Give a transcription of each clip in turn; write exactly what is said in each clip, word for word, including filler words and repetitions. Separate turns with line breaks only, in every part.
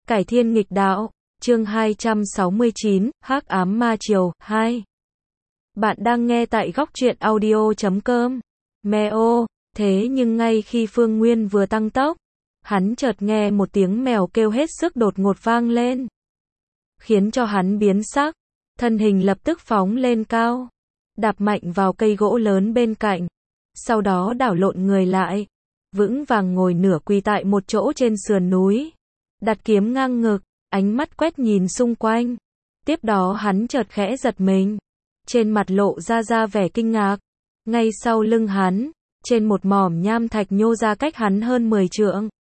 Cải thiên nghịch đạo, chương hai trăm sáu mươi chín, Hắc ám ma triều, hai. Bạn đang nghe tại góc truyện audio chấm com. Mèo, thế nhưng ngay khi Phương Nguyên vừa tăng tốc, hắn chợt nghe một tiếng mèo kêu hết sức đột ngột vang lên, khiến cho hắn biến sắc, thân hình lập tức phóng lên cao, đạp mạnh vào cây gỗ lớn bên cạnh, sau đó đảo lộn người lại, vững vàng ngồi nửa quỳ tại một chỗ trên sườn núi, đặt kiếm ngang ngực, ánh mắt quét nhìn xung quanh. Tiếp đó hắn chợt khẽ giật mình, trên mặt lộ ra ra vẻ kinh ngạc. Ngay sau lưng hắn, trên một mỏm nham thạch nhô ra cách hắn hơn mười trượng.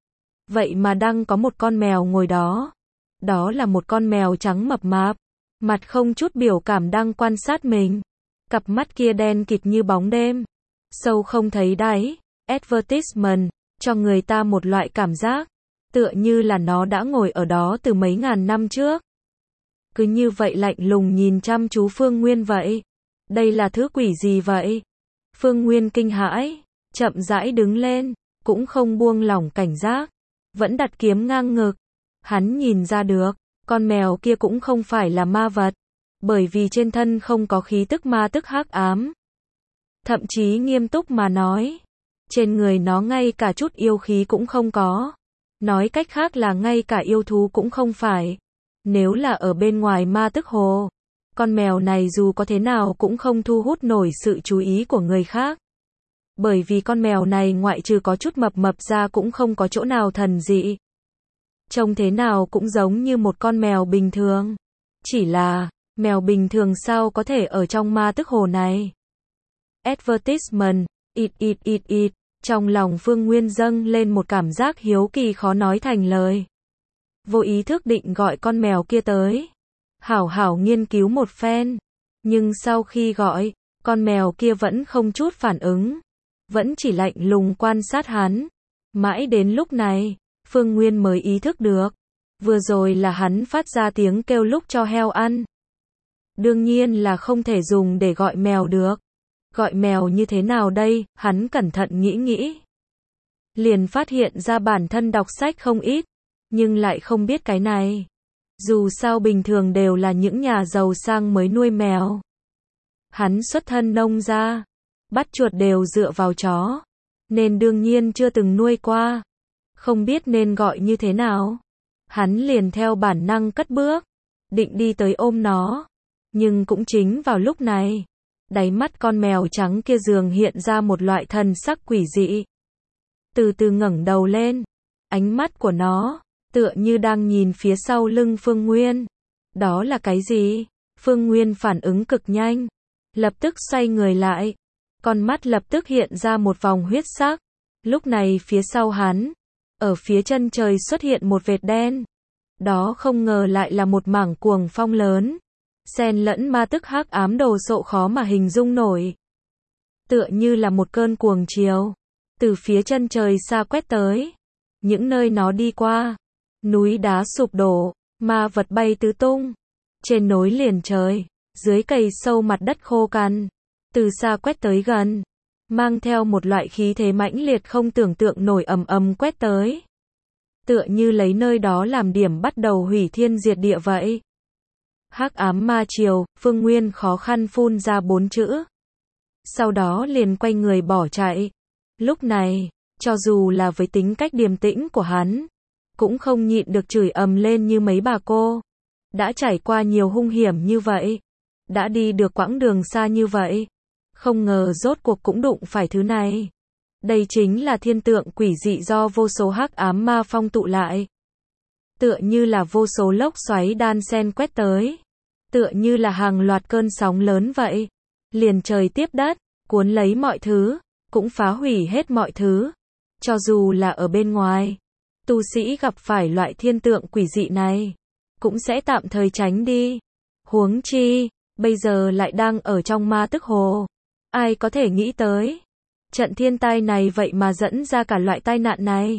Vậy mà đang có một con mèo ngồi đó. Đó là một con mèo trắng mập mạp, mặt không chút biểu cảm đang quan sát mình. Cặp mắt kia đen kịt như bóng đêm, sâu không thấy đáy. Advertisement, cho người ta một loại cảm giác tựa như là nó đã ngồi ở đó từ mấy ngàn năm trước. Cứ như vậy lạnh lùng nhìn chăm chú Phương Nguyên vậy. Đây là thứ quỷ gì vậy? Phương Nguyên kinh hãi, chậm rãi đứng lên, cũng không buông lỏng cảnh giác, vẫn đặt kiếm ngang ngực. Hắn nhìn ra được, con mèo kia cũng không phải là ma vật, bởi vì trên thân không có khí tức ma tức hắc ám. Thậm chí nghiêm túc mà nói, trên người nó ngay cả chút yêu khí cũng không có. Nói cách khác là ngay cả yêu thú cũng không phải. Nếu là ở bên ngoài ma tức hồ, con mèo này dù có thế nào cũng không thu hút nổi sự chú ý của người khác. Bởi vì con mèo này ngoại trừ có chút mập mập ra cũng không có chỗ nào thần dị. Trông thế nào cũng giống như một con mèo bình thường. Chỉ là, mèo bình thường sao có thể ở trong ma tức hồ này? Advertisement, ít ít ít ít. Trong lòng Phương Nguyên dâng lên một cảm giác hiếu kỳ khó nói thành lời. Vô ý thức định gọi con mèo kia tới, hảo hảo nghiên cứu một phen. Nhưng sau khi gọi, con mèo kia vẫn không chút phản ứng, vẫn chỉ lạnh lùng quan sát hắn. Mãi đến lúc này, Phương Nguyên mới ý thức được, vừa rồi là hắn phát ra tiếng kêu lúc cho heo ăn. Đương nhiên là không thể dùng để gọi mèo được. Gọi mèo như thế nào đây? Hắn cẩn thận nghĩ nghĩ, liền phát hiện ra bản thân đọc sách không ít, nhưng lại không biết cái này. Dù sao bình thường đều là những nhà giàu sang mới nuôi mèo. Hắn xuất thân nông gia, bắt chuột đều dựa vào chó, nên đương nhiên chưa từng nuôi qua, không biết nên gọi như thế nào. Hắn liền theo bản năng cất bước, định đi tới ôm nó, nhưng cũng chính vào lúc này, đáy mắt con mèo trắng kia dường hiện ra một loại thần sắc quỷ dị. Từ từ ngẩng đầu lên, ánh mắt của nó tựa như đang nhìn phía sau lưng Phương Nguyên. Đó là cái gì? Phương Nguyên phản ứng cực nhanh, lập tức xoay người lại, con mắt lập tức hiện ra một vòng huyết sắc. Lúc này phía sau hắn, ở phía chân trời xuất hiện một vệt đen. Đó không ngờ lại là một mảng cuồng phong lớn, xen lẫn ma tức hắc ám đồ sộ khó mà hình dung nổi. Tựa như là một cơn cuồng chiều, từ phía chân trời xa quét tới. Những nơi nó đi qua, núi đá sụp đổ, ma vật bay tứ tung. Trên nối liền trời, dưới cày sâu mặt đất khô cằn, từ xa quét tới gần, mang theo một loại khí thế mãnh liệt không tưởng tượng nổi ầm ầm quét tới. Tựa như lấy nơi đó làm điểm bắt đầu hủy thiên diệt địa vậy. Hắc ám ma triều, Phương Nguyên khó khăn phun ra bốn chữ. Sau đó liền quay người bỏ chạy. Lúc này, cho dù là với tính cách điềm tĩnh của hắn, cũng không nhịn được chửi ầm lên như mấy bà cô. Đã trải qua nhiều hung hiểm như vậy, đã đi được quãng đường xa như vậy, không ngờ rốt cuộc cũng đụng phải thứ này. Đây chính là thiên tượng quỷ dị do vô số hắc ám ma phong tụ lại. Tựa như là vô số lốc xoáy đan xen quét tới, tựa như là hàng loạt cơn sóng lớn vậy, liền trời tiếp đất, cuốn lấy mọi thứ, cũng phá hủy hết mọi thứ. Cho dù là ở bên ngoài, tu sĩ gặp phải loại thiên tượng quỷ dị này, cũng sẽ tạm thời tránh đi. Huống chi, bây giờ lại đang ở trong ma tức hồ. Ai có thể nghĩ tới, trận thiên tai này vậy mà dẫn ra cả loại tai nạn này.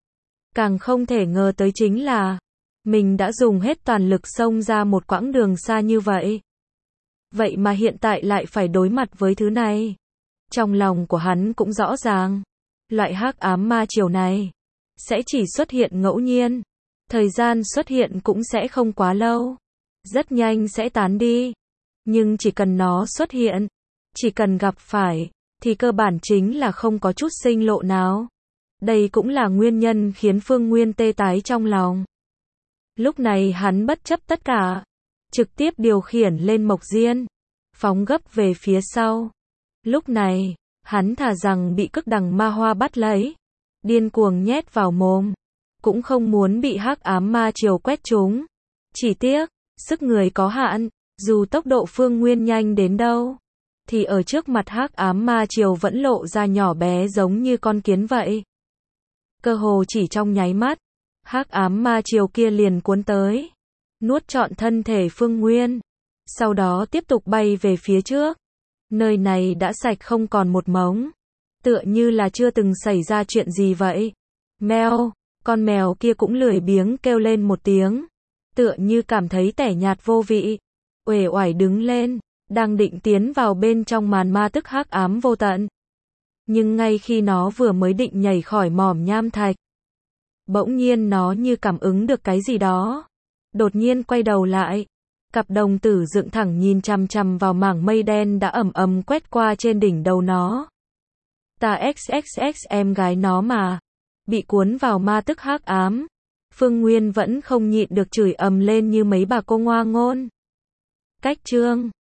Càng không thể ngờ tới chính là, mình đã dùng hết toàn lực xông ra một quãng đường xa như vậy. Vậy mà hiện tại lại phải đối mặt với thứ này. Trong lòng của hắn cũng rõ ràng, loại hắc ám ma triều này sẽ chỉ xuất hiện ngẫu nhiên, Thời gian xuất hiện cũng sẽ không quá lâu. Rất nhanh sẽ tán đi. Nhưng chỉ cần nó xuất hiện, chỉ cần gặp phải, thì cơ bản chính là không có chút sinh lộ nào. Đây cũng là nguyên nhân khiến Phương Nguyên tê tái trong lòng. Lúc này hắn bất chấp tất cả, trực tiếp điều khiển lên Mộc Diên, phóng gấp về phía sau. Lúc này, hắn thà rằng bị Cực Đằng Ma Hoa bắt lấy, điên cuồng nhét vào mồm, cũng không muốn bị Hắc Ám Ma Triều quét trúng. Chỉ tiếc, sức người có hạn, dù tốc độ Phương Nguyên nhanh đến đâu, thì ở trước mặt Hắc Ám Ma Triều vẫn lộ ra nhỏ bé giống như con kiến vậy. Cơ hồ chỉ trong nháy mắt, Hắc Ám Ma Triều kia liền cuốn tới, nuốt trọn thân thể Phương Nguyên, sau đó tiếp tục bay về phía trước. Nơi này đã sạch không còn một mống, tựa như là chưa từng xảy ra chuyện gì vậy. Mèo, con mèo kia cũng lười biếng kêu lên một tiếng, tựa như cảm thấy tẻ nhạt vô vị, uể oải đứng lên, đang định tiến vào bên trong màn ma tức hắc ám vô tận. Nhưng ngay khi nó vừa mới định nhảy khỏi mỏm nham thạch, bỗng nhiên nó như cảm ứng được cái gì đó, đột nhiên quay đầu lại, cặp đồng tử dựng thẳng nhìn chằm chằm vào mảng mây đen đã ầm ầm quét qua trên đỉnh đầu nó. Ta xxx em gái nó mà, bị cuốn vào ma tức hắc ám. Phương Nguyên vẫn không nhịn được chửi ầm lên như mấy bà cô ngoa ngôn. Cách chương